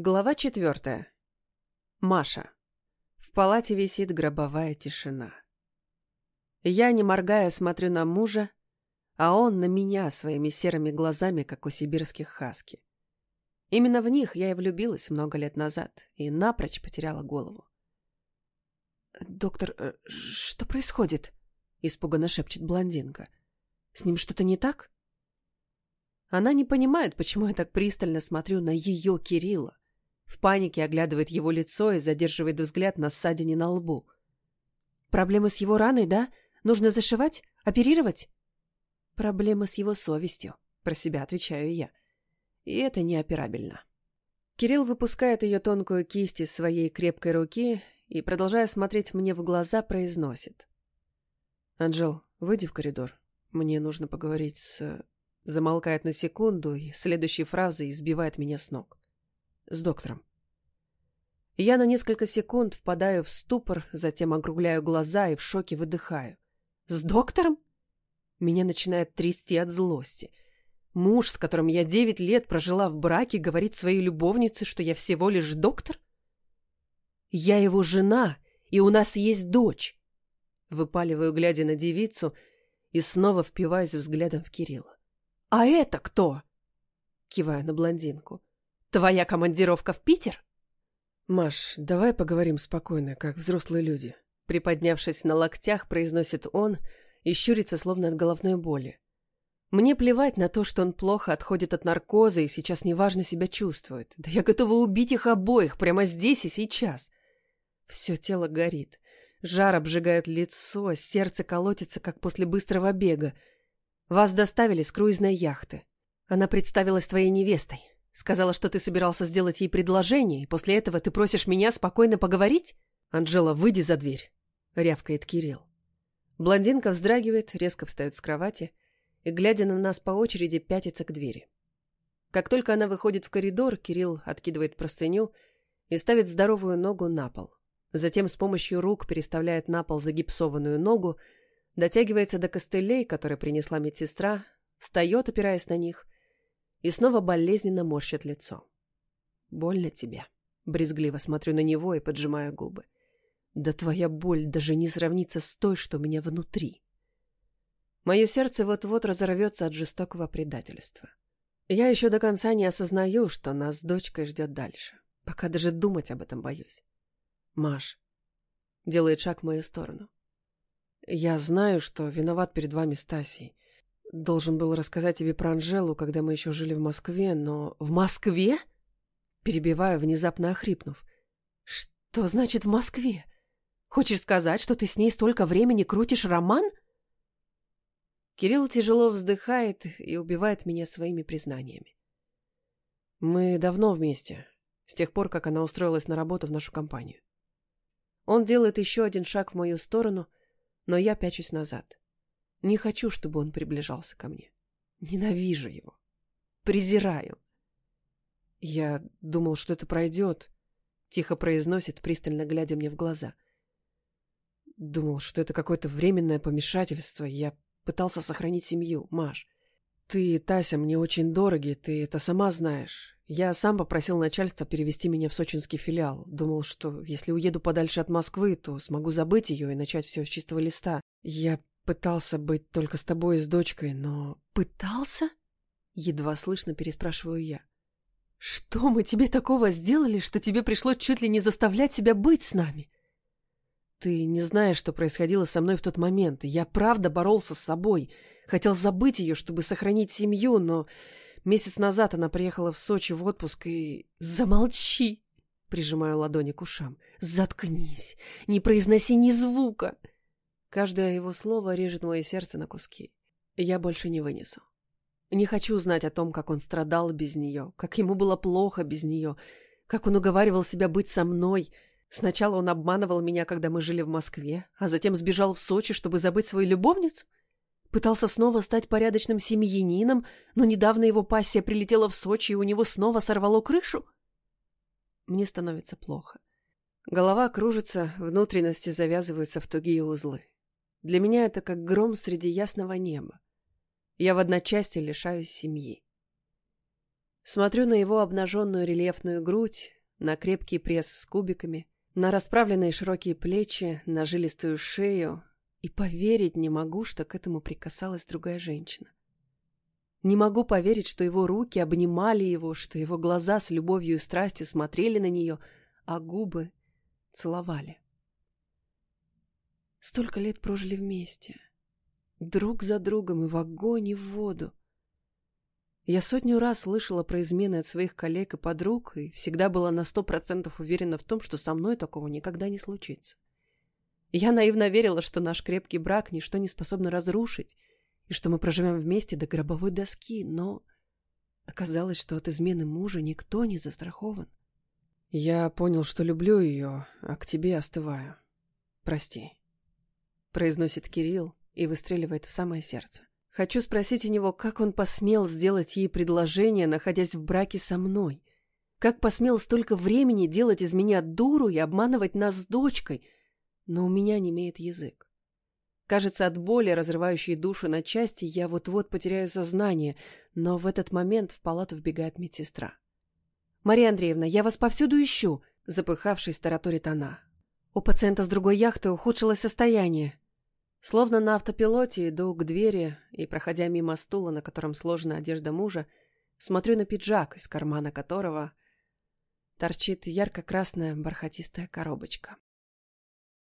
Глава 4. Маша. В палате висит гробовая тишина. Я, не моргая, смотрю на мужа, а он на меня своими серыми глазами, как у сибирских хаски. Именно в них я и влюбилась много лет назад и напрочь потеряла голову. «Доктор, что происходит?» — испуганно шепчет блондинка. «С ним что-то не так?» Она не понимает, почему я так пристально смотрю на ее Кирилла. В панике оглядывает его лицо и задерживает взгляд на ссадине на лбу. «Проблемы с его раной, да? Нужно зашивать? Оперировать?» «Проблемы с его совестью», — про себя отвечаю я. И это неоперабельно. Кирилл выпускает ее тонкую кисть из своей крепкой руки и, продолжая смотреть мне в глаза, произносит. «Анжел, выйди в коридор. Мне нужно поговорить с...» Замолкает на секунду и следующей фразой избивает меня с ног. «С доктором». Я на несколько секунд впадаю в ступор, затем округляю глаза и в шоке выдыхаю. «С доктором?» Меня начинает трясти от злости. Муж, с которым я 9 лет прожила в браке, говорит своей любовнице, что я всего лишь доктор? «Я его жена, и у нас есть дочь!» Выпаливаю, глядя на девицу, и снова впиваюсь взглядом в Кирилла. «А это кто?» Киваю на блондинку. «Твоя командировка в Питер?» «Маш, давай поговорим спокойно, как взрослые люди», приподнявшись на локтях, произносит он и щурится, словно от головной боли. Мне плевать на то, что он плохо отходит от наркоза и сейчас неважно себя чувствует. Да я готова убить их обоих прямо здесь и сейчас. Все тело горит. Жар обжигает лицо, сердце колотится, как после быстрого бега. Вас доставили с круизной яхты. Она представилась твоей невестой. Сказала, что ты собирался сделать ей предложение, и после этого ты просишь меня спокойно поговорить? Анжела, выйди за дверь, рявкает Кирилл. Блондинка вздрагивает, резко встает с кровати и, глядя на нас по очереди, пятится к двери. Как только она выходит в коридор, Кирилл откидывает простыню и ставит здоровую ногу на пол. Затем с помощью рук переставляет на пол загипсованную ногу, дотягивается до костылей, которые принесла медсестра, встает, опираясь на них, и снова болезненно морщит лицо. «Больно тебе?» Брезгливо смотрю на него и поджимаю губы. «Да твоя боль даже не сравнится с той, что у меня внутри». Мое сердце вот-вот разорвется от жестокого предательства. Я еще до конца не осознаю, что нас с дочкой ждет дальше. Пока даже думать об этом боюсь. «Маш», делает шаг в мою сторону. «Я знаю, что виноват перед вами Стасей. Должен был рассказать тебе про Анжелу, когда мы еще жили в Москве, но...» «В Москве?» Перебиваю, внезапно охрипнув. «Что значит в Москве? Хочешь сказать, что ты с ней столько времени крутишь роман?» Кирилл тяжело вздыхает и убивает меня своими признаниями. «Мы давно вместе, с тех пор, как она устроилась на работу в нашу компанию». Он делает еще один шаг в мою сторону, но я пячусь назад. Не хочу, чтобы он приближался ко мне. Ненавижу его. Презираю. «Я думал, что это пройдет», — тихо произносит, пристально глядя мне в глаза. «Думал, что это какое-то временное помешательство. Я пытался сохранить семью, Маш. Ты и Тася мне очень дороги, ты это сама знаешь. Я сам попросил начальство перевести меня в сочинский филиал. Думал, что если уеду подальше от Москвы, то смогу забыть ее и начать все с чистого листа. Я пытался быть только с тобой и с дочкой, но...» «Пытался?» Едва слышно переспрашиваю я. «Что мы тебе такого сделали, что тебе пришлось чуть ли не заставлять себя быть с нами?» «Ты не знаешь, что происходило со мной в тот момент. Я правда боролся с собой. Хотел забыть ее, чтобы сохранить семью, но месяц назад она приехала в Сочи в отпуск и...» «Замолчи!» — прижимаю ладони к ушам. «Заткнись! Не произноси ни звука!» Каждое его слово режет мое сердце на куски. Я больше не вынесу. Не хочу знать о том, как он страдал без нее, как ему было плохо без нее, как он уговаривал себя быть со мной. Сначала он обманывал меня, когда мы жили в Москве, а затем сбежал в Сочи, чтобы забыть свою любовницу. Пытался снова стать порядочным семьянином, но недавно его пассия прилетела в Сочи, и у него снова сорвало крышу. Мне становится плохо. Голова кружится, внутренности завязываются в тугие узлы. Для меня это как гром среди ясного неба. Я в одночасье лишаюсь семьи. Смотрю на его обнаженную рельефную грудь, на крепкий пресс с кубиками, на расправленные широкие плечи, на жилистую шею, и поверить не могу, что к этому прикасалась другая женщина. Не могу поверить, что его руки обнимали его, что его глаза с любовью и страстью смотрели на нее, а губы целовали. Столько лет прожили вместе, друг за другом и в огонь, и в воду. Я 100 раз слышала про измены от своих коллег и подруг и всегда была на 100% уверена в том, что со мной такого никогда не случится. Я наивно верила, что наш крепкий брак ничто не способно разрушить, и что мы проживем вместе до гробовой доски, но оказалось, что от измены мужа никто не застрахован. Я понял, что люблю ее, а к тебе остываю. Прости, произносит Кирилл и выстреливает в самое сердце. Хочу спросить у него, как он посмел сделать ей предложение, находясь в браке со мной. Как посмел столько времени делать из меня дуру и обманывать нас с дочкой, но у меня немеет язык. Кажется, от боли, разрывающей душу на части, я вот-вот потеряю сознание, но в этот момент в палату вбегает медсестра. «Мария Андреевна, я вас повсюду ищу!» — запыхавшись, тараторит она. «У пациента с другой яхты ухудшилось состояние». Словно на автопилоте иду к двери и, проходя мимо стула, на котором сложена одежда мужа, смотрю на пиджак, из кармана которого торчит ярко-красная бархатистая коробочка.